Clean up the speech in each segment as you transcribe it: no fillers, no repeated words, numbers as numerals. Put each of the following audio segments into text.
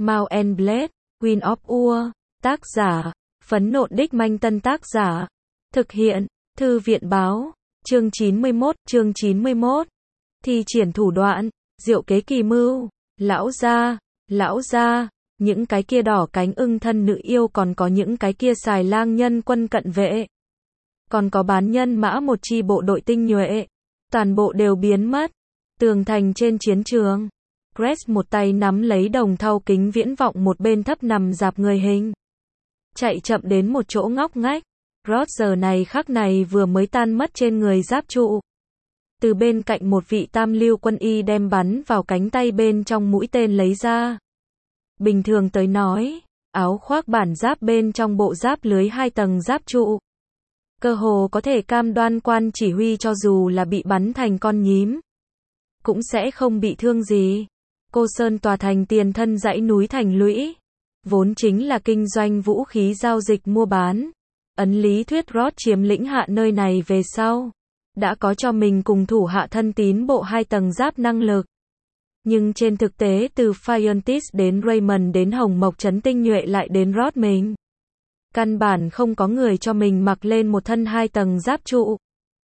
Mount and Blade, Queen of Ur, tác giả, Phấn Nộn Đích Manh Tân tác giả, thực hiện, Thư viện báo, chương 91, thi triển thủ đoạn, diệu kế kỳ mưu, lão gia, những cái kia đỏ cánh ưng thân nữ yêu còn có những cái kia xài lang nhân quân cận vệ. Còn có bán nhân mã một chi bộ đội tinh nhuệ, toàn bộ đều biến mất. Tường thành trên chiến trường, Crest một tay nắm lấy đồng thau kính viễn vọng một bên thấp nằm dạp người hình. Chạy chậm đến một chỗ ngóc ngách, Rod giờ này khắc này vừa mới tan mất trên người giáp trụ. Từ bên cạnh một vị tam lưu quân y đem bắn vào cánh tay bên trong mũi tên lấy ra. Bình thường tới nói, áo khoác bản giáp bên trong bộ giáp lưới 2 tầng giáp trụ. Cơ hồ có thể cam đoan quan chỉ huy cho dù là bị bắn thành con nhím, cũng sẽ không bị thương gì. Cô Sơn tòa thành tiền thân dãy núi thành lũy, vốn chính là kinh doanh vũ khí giao dịch mua bán. Ấn lý thuyết Rod chiếm lĩnh hạ nơi này về sau, đã có cho mình cùng thủ hạ thân tín bộ 2 tầng giáp năng lực. Nhưng trên thực tế từ Fiontis đến Raymond đến Hồng Mộc Trấn tinh nhuệ lại đến Rod mình, căn bản không có người cho mình mặc lên một thân 2 tầng giáp trụ.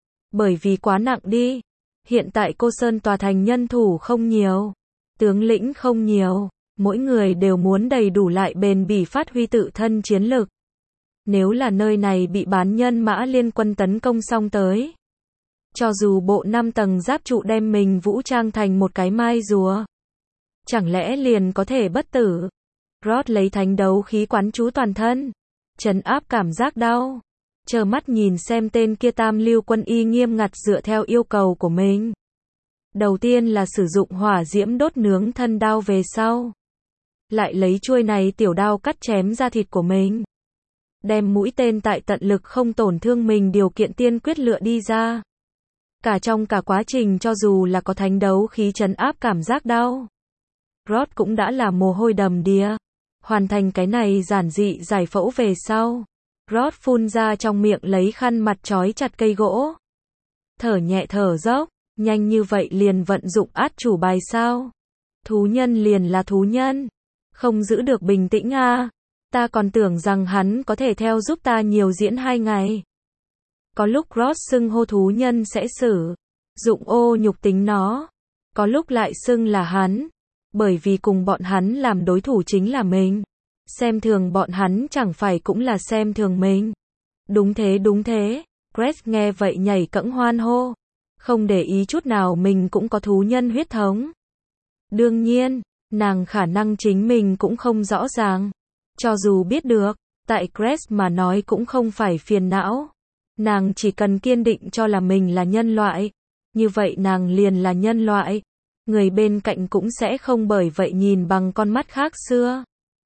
Bởi vì quá nặng đi. Hiện tại cô Sơn tòa thành nhân thủ không nhiều, tướng lĩnh không nhiều, mỗi người đều muốn đầy đủ lại bền bỉ phát huy tự thân chiến lực. Nếu là nơi này bị bán nhân mã liên quân tấn công xong tới, cho dù bộ 5 tầng giáp trụ đem mình vũ trang thành một cái mai rùa, chẳng lẽ liền có thể bất tử? Rod lấy thánh đấu khí quán chú toàn thân, trấn áp cảm giác đau, chờ mắt nhìn xem tên kia tam lưu quân y nghiêm ngặt dựa theo yêu cầu của mình. Đầu tiên là sử dụng hỏa diễm đốt nướng thân đao về sau, lại lấy chuôi này tiểu đao cắt chém da thịt của mình. Đem mũi tên tại tận lực không tổn thương mình điều kiện tiên quyết lựa đi ra. Trong cả quá trình cho dù là có thánh đấu khí trấn áp cảm giác đau, Rod cũng đã là mồ hôi đầm đìa. Hoàn thành cái này giản dị giải phẫu về sau, Rod phun ra trong miệng lấy khăn mặt trói chặt cây gỗ. Thở nhẹ thở dốc, nhanh như vậy liền vận dụng át chủ bài sao? Thú nhân liền là thú nhân, không giữ được bình tĩnh à? Ta còn tưởng rằng hắn có thể theo giúp ta nhiều diễn 2 ngày. Có lúc Rod xưng hô thú nhân sẽ sử dụng ô nhục tính nó, có lúc lại xưng là hắn, bởi vì cùng bọn hắn làm đối thủ chính là mình. Xem thường bọn hắn chẳng phải cũng là xem thường mình. Đúng thế, Crest nghe vậy nhảy cẫng hoan hô, không để ý chút nào mình cũng có thú nhân huyết thống. Đương nhiên, nàng khả năng chính mình cũng không rõ ràng. Cho dù biết được, tại Crest mà nói cũng không phải phiền não. Nàng chỉ cần kiên định cho là mình là nhân loại, như vậy nàng liền là nhân loại. Người bên cạnh cũng sẽ không bởi vậy nhìn bằng con mắt khác xưa.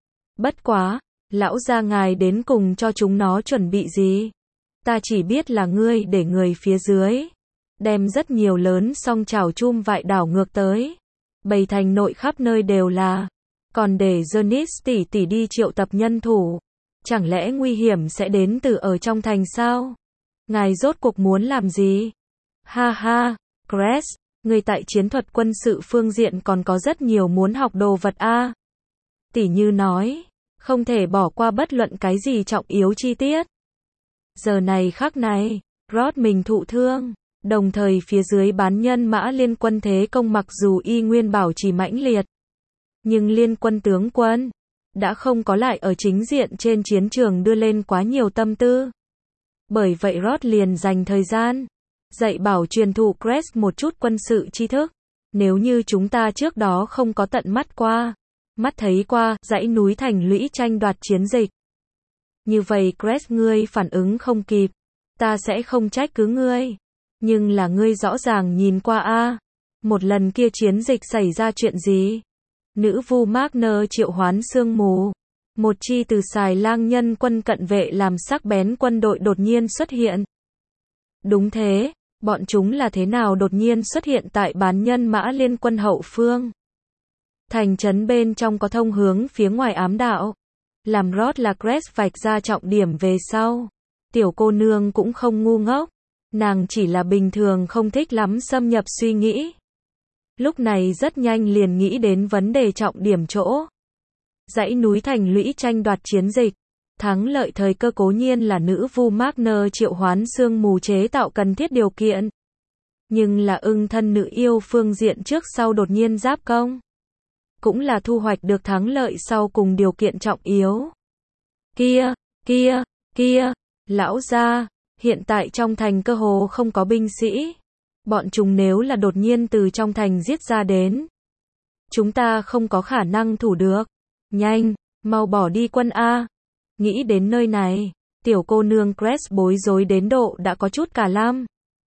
Bất quá, lão gia ngài đến cùng cho chúng nó chuẩn bị gì? Ta chỉ biết là ngươi để người phía dưới đem rất nhiều lớn song chảo chum vại đảo ngược tới, bầy thành nội khắp nơi đều là, còn để Jonis tỷ tỷ đi triệu tập nhân thủ, chẳng lẽ nguy hiểm sẽ đến từ ở trong thành sao? Ngài rốt cuộc muốn làm gì? Ha ha, Crest, ngươi tại chiến thuật quân sự phương diện còn có rất nhiều muốn học đồ vật a. Tỷ như nói, không thể bỏ qua bất luận cái gì trọng yếu chi tiết. Giờ này khắc này, Rod mình thụ thương, đồng thời phía dưới bán nhân mã liên quân thế công mặc dù y nguyên bảo trì mãnh liệt, nhưng liên quân tướng quân đã không có lại ở chính diện trên chiến trường đưa lên quá nhiều tâm tư. Bởi vậy Rod liền dành thời gian dạy bảo truyền thụ Crest một chút quân sự tri thức. Nếu như chúng ta trước đó không có tận mắt thấy qua dãy núi thành lũy tranh đoạt chiến dịch, như vậy Crest ngươi phản ứng không kịp, ta sẽ không trách cứ ngươi. Nhưng là ngươi rõ ràng nhìn qua a, một lần kia chiến dịch xảy ra chuyện gì? Nữ vu Magner triệu hoán sương mù, một chi từ xài lang nhân quân cận vệ làm sắc bén quân đội đột nhiên xuất hiện. Đúng thế, bọn chúng là thế nào đột nhiên xuất hiện tại bán nhân mã liên quân hậu phương? Thành trấn bên trong có thông hướng phía ngoài ám đạo. Làm Rod là Crest vạch ra trọng điểm về sau. Tiểu cô nương cũng không ngu ngốc. Nàng chỉ là bình thường không thích lắm xâm nhập suy nghĩ. Lúc này rất nhanh liền nghĩ đến vấn đề trọng điểm chỗ. Dãy núi thành lũy tranh đoạt chiến dịch. Thắng lợi thời cơ cố nhiên là nữ vu Magner triệu hoán sương mù chế tạo cần thiết điều kiện. Nhưng là ưng thân nữ yêu phương diện trước sau đột nhiên giáp công. Cũng là thu hoạch được thắng lợi sau cùng điều kiện trọng yếu. Kia, lão gia, hiện tại trong thành cơ hồ không có binh sĩ. Bọn chúng nếu là đột nhiên từ trong thành giết ra đến. Chúng ta không có khả năng thủ được. Nhanh, mau bỏ đi quân A. Nghĩ đến nơi này, tiểu cô nương Cress bối rối đến độ đã có chút cả lam.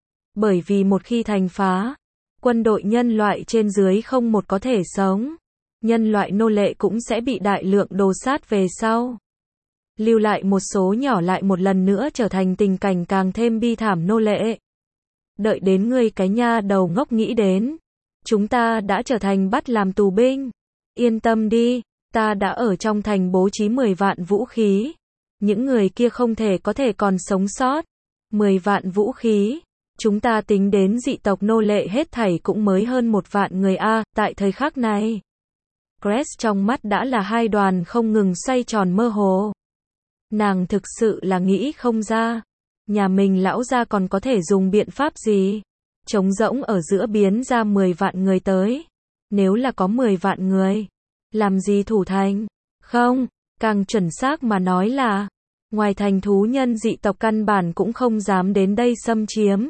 Bởi vì một khi thành phá, quân đội nhân loại trên dưới không một có thể sống. Nhân loại nô lệ cũng sẽ bị đại lượng đồ sát về sau. Lưu lại một số nhỏ lại một lần nữa trở thành tình cảnh càng thêm bi thảm nô lệ. Đợi đến ngươi cái nha đầu ngốc nghĩ đến. Chúng ta đã trở thành bắt làm tù binh. Yên tâm đi, ta đã ở trong thành bố trí 10 vạn vũ khí. Những người kia không thể có thể còn sống sót. 10 vạn vũ khí. Chúng ta tính đến dị tộc nô lệ hết thảy cũng mới hơn 1 vạn người A, tại thời khắc này. Cress trong mắt đã là hai đoàn không ngừng xoay tròn mơ hồ. Nàng thực sự là nghĩ không ra. Nhà mình lão gia còn có thể dùng biện pháp gì? Trống rỗng ở giữa biến ra 10 vạn người tới. Nếu là có 10 vạn người, làm gì thủ thành? Không, càng chuẩn xác mà nói là, ngoài thành thú nhân dị tộc căn bản cũng không dám đến đây xâm chiếm.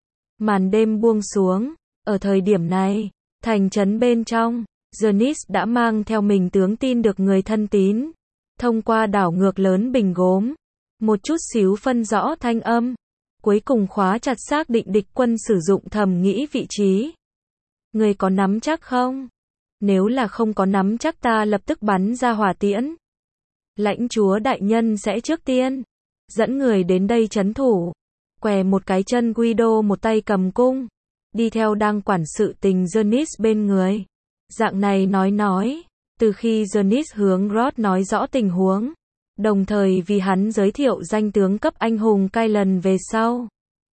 Màn đêm buông xuống, ở thời điểm này, thành trấn bên trong, Janice đã mang theo mình tướng tin được người thân tín. Thông qua đảo ngược lớn bình gốm, một chút xíu phân rõ thanh âm. Cuối cùng khóa chặt xác định địch quân sử dụng thầm nghĩ vị trí. Người có nắm chắc không? Nếu là không có nắm chắc ta lập tức bắn ra hỏa tiễn. Lãnh chúa đại nhân sẽ trước tiên dẫn người đến đây trấn thủ. Què một cái chân Guido một tay cầm cung, đi theo đang quản sự tình Janice bên người. Dạng này nói, từ khi Janice hướng Rod nói rõ tình huống, đồng thời vì hắn giới thiệu danh tướng cấp anh hùng Kylan về sau.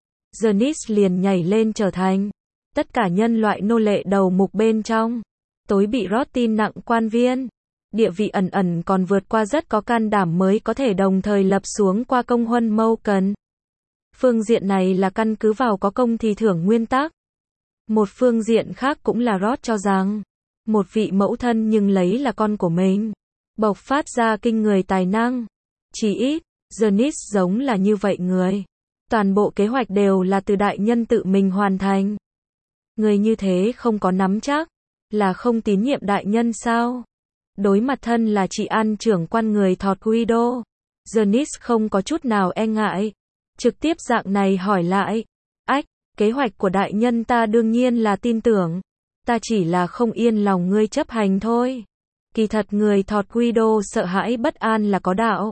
Janice liền nhảy lên trở thành tất cả nhân loại nô lệ đầu mục bên trong. Tối bị Rod tin nặng quan viên. Địa vị ẩn ẩn còn vượt qua rất có can đảm mới có thể đồng thời lập xuống qua công huân mâu cần. Phương diện này là căn cứ vào có công thì thưởng nguyên tắc. Một phương diện khác cũng là Rod cho rằng, một vị mẫu thân nhưng lấy là con của mình, bộc phát ra kinh người tài năng. Chỉ ít, Janice giống là như vậy người. Toàn bộ kế hoạch đều là từ đại nhân tự mình hoàn thành. Người như thế không có nắm chắc, là không tín nhiệm đại nhân sao? Đối mặt thân là chị an trưởng quan người thọt Guido, Janice không có chút nào e ngại. Trực tiếp dạng này hỏi lại. Kế hoạch của đại nhân ta đương nhiên là tin tưởng. Ta chỉ là không yên lòng ngươi chấp hành thôi. Kỳ thật người thọt Guido sợ hãi bất an là có đạo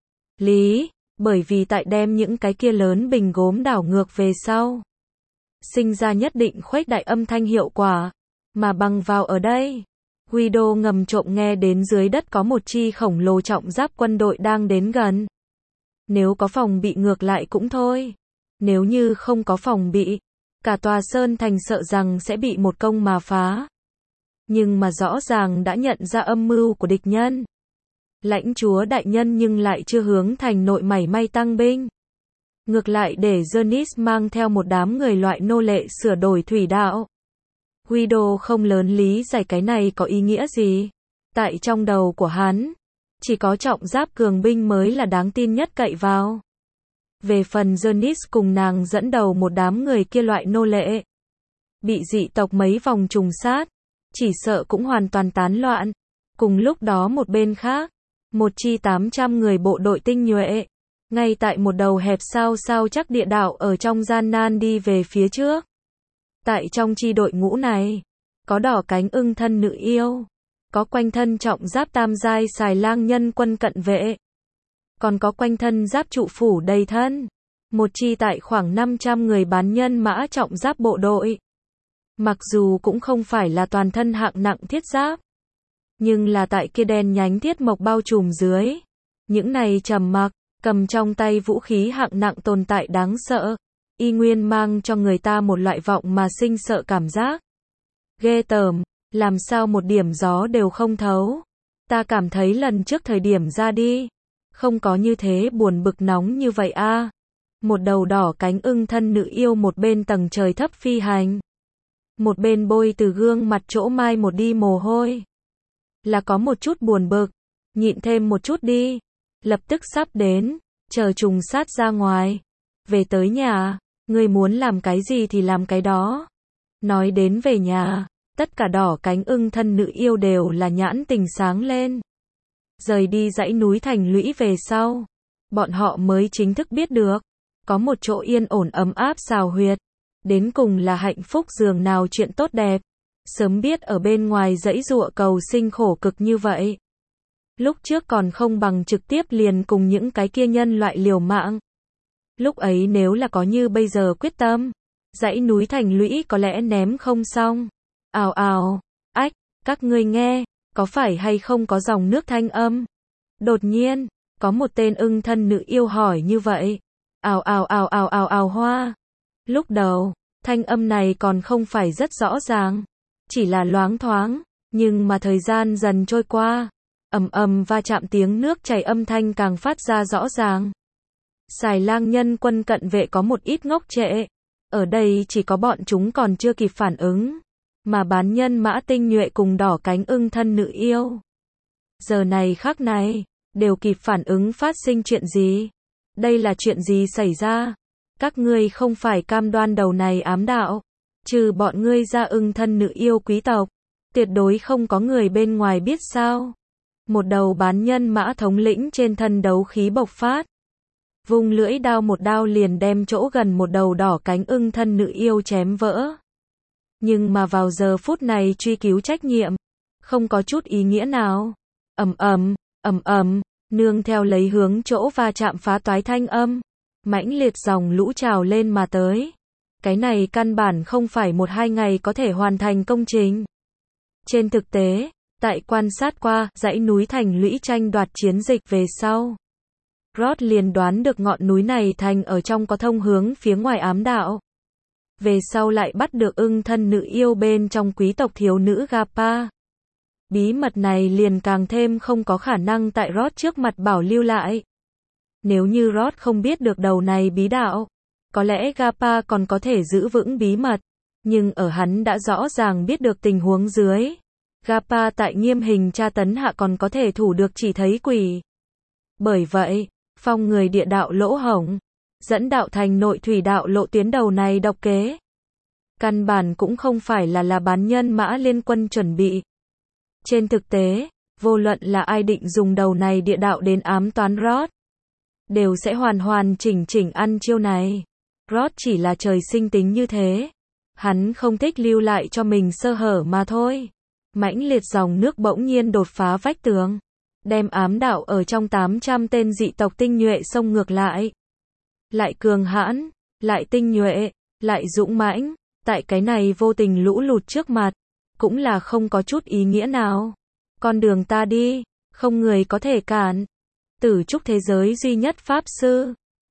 lý, bởi vì tại đem những cái kia lớn bình gốm đảo ngược về sau, sinh ra nhất định khuếch đại âm thanh hiệu quả, mà bằng vào ở đây. Guido ngầm trộm nghe đến dưới đất có một chi khổng lồ trọng giáp quân đội đang đến gần. Nếu có phòng bị ngược lại cũng thôi. Nếu như không có phòng bị, cả tòa sơn thành sợ rằng sẽ bị một công mà phá. Nhưng mà rõ ràng đã nhận ra âm mưu của địch nhân. Lãnh chúa đại nhân nhưng lại chưa hướng thành nội mảy may tăng binh. Ngược lại để Janice mang theo một đám người loại nô lệ sửa đổi thủy đạo. Guido không lớn lý giải cái này có ý nghĩa gì. Tại trong đầu của hắn, chỉ có trọng giáp cường binh mới là đáng tin nhất cậy vào. Về phần Janice cùng nàng dẫn đầu một đám người kia loại nô lệ, bị dị tộc mấy vòng trùng sát, chỉ sợ cũng hoàn toàn tán loạn. Cùng lúc đó một bên khác, một chi 800 người bộ đội tinh nhuệ, ngay tại một đầu hẹp sao chắc địa đạo ở trong gian nan đi về phía trước. Tại trong chi đội ngũ này, có đỏ cánh ưng thân nữ yêu, có quanh thân trọng giáp tam giai xài lang nhân quân cận vệ, còn có quanh thân giáp trụ phủ đầy thân, một chi tại khoảng 500 người bán nhân mã trọng giáp bộ đội. Mặc dù cũng không phải là toàn thân hạng nặng thiết giáp, nhưng là tại kia đen nhánh thiết mộc bao trùm dưới, những này trầm mặc, cầm trong tay vũ khí hạng nặng tồn tại đáng sợ, y nguyên mang cho người ta một loại vọng mà sinh sợ cảm giác. Ghê tởm, làm sao một điểm gió đều không thấu. Ta cảm thấy lần trước thời điểm ra đi, không có như thế buồn bực nóng như vậy a. Một đầu đỏ cánh ưng thân nữ yêu một bên tầng trời thấp phi hành, một bên bôi từ gương mặt chỗ mai một đi mồ hôi. Là có một chút buồn bực, nhịn thêm một chút đi, lập tức sắp đến, chờ trùng sát ra ngoài. Về tới nhà, ngươi muốn làm cái gì thì làm cái đó. Nói đến về nhà, tất cả đỏ cánh ưng thân nữ yêu đều là nhãn tình sáng lên. Rời đi dãy núi thành lũy về sau, bọn họ mới chính thức biết được, có một chỗ yên ổn ấm áp xào huyệt, đến cùng là hạnh phúc giường nào chuyện tốt đẹp. Sớm biết ở bên ngoài dãy dụa cầu sinh khổ cực như vậy. Lúc trước còn không bằng trực tiếp liền cùng những cái kia nhân loại liều mạng. Lúc ấy nếu là có như bây giờ quyết tâm, dãy núi thành lũy có lẽ ném không xong. Ào ào, ách, các ngươi nghe, có phải hay không có dòng nước thanh âm? Đột nhiên, có một tên ưng thân nữ yêu hỏi như vậy. Ào ào ào ào ào ào hoa. Lúc đầu, thanh âm này còn không phải rất rõ ràng, chỉ là loáng thoáng, nhưng mà thời gian dần trôi qua, ầm ầm va chạm tiếng nước chảy âm thanh càng phát ra rõ ràng. Xài Lang nhân quân cận vệ có một ít ngốc trệ, ở đây chỉ có bọn chúng còn chưa kịp phản ứng, mà bán nhân mã tinh nhuệ cùng đỏ cánh ưng thân nữ yêu. Giờ này khắc này, đều kịp phản ứng phát sinh chuyện gì. Đây là chuyện gì xảy ra? Các ngươi không phải cam đoan đầu này ám đạo, trừ bọn ngươi ra ưng thân nữ yêu quý tộc, tuyệt đối không có người bên ngoài biết sao. Một đầu bán nhân mã thống lĩnh trên thân đấu khí bộc phát, vung lưỡi đao một đao liền đem chỗ gần một đầu đỏ cánh ưng thân nữ yêu chém vỡ. Nhưng mà vào giờ phút này truy cứu trách nhiệm, không có chút ý nghĩa nào. Ầm ầm, nương theo lấy hướng chỗ va chạm phá toái thanh âm, mãnh liệt dòng lũ trào lên mà tới. Cái này căn bản không phải 1-2 ngày có thể hoàn thành công trình. Trên thực tế, tại quan sát qua dãy núi thành lũy tranh đoạt chiến dịch về sau, Rod liền đoán được ngọn núi này thành ở trong có thông hướng phía ngoài ám đạo. Về sau lại bắt được ưng thân nữ yêu bên trong quý tộc thiếu nữ Gapa. Bí mật này liền càng thêm không có khả năng tại Rod trước mặt bảo lưu lại. Nếu như Rod không biết được đầu này bí đạo, có lẽ Gapa còn có thể giữ vững bí mật. Nhưng ở hắn đã rõ ràng biết được tình huống dưới, Gapa tại nghiêm hình tra tấn hạ còn có thể thủ được chỉ thấy quỷ. Bởi vậy, phong người địa đạo lỗ hổng, dẫn đạo thành nội thủy đạo lộ tuyến đầu này độc kế. Căn bản cũng không phải là bán nhân mã liên quân chuẩn bị. Trên thực tế, vô luận là ai định dùng đầu này địa đạo đến ám toán Rod, đều sẽ hoàn hoàn chỉnh chỉnh ăn chiêu này. Rod chỉ là trời sinh tính như thế. Hắn không thích lưu lại cho mình sơ hở mà thôi. Mãnh liệt dòng nước bỗng nhiên đột phá vách tường, đem ám đạo ở trong 800 tên dị tộc tinh nhuệ xông ngược lại. Lại cường hãn, lại tinh nhuệ, lại dũng mãnh, tại cái này vô tình lũ lụt trước mặt, cũng là không có chút ý nghĩa nào. Con đường ta đi, không người có thể cản. Tử trúc thế giới duy nhất pháp sư,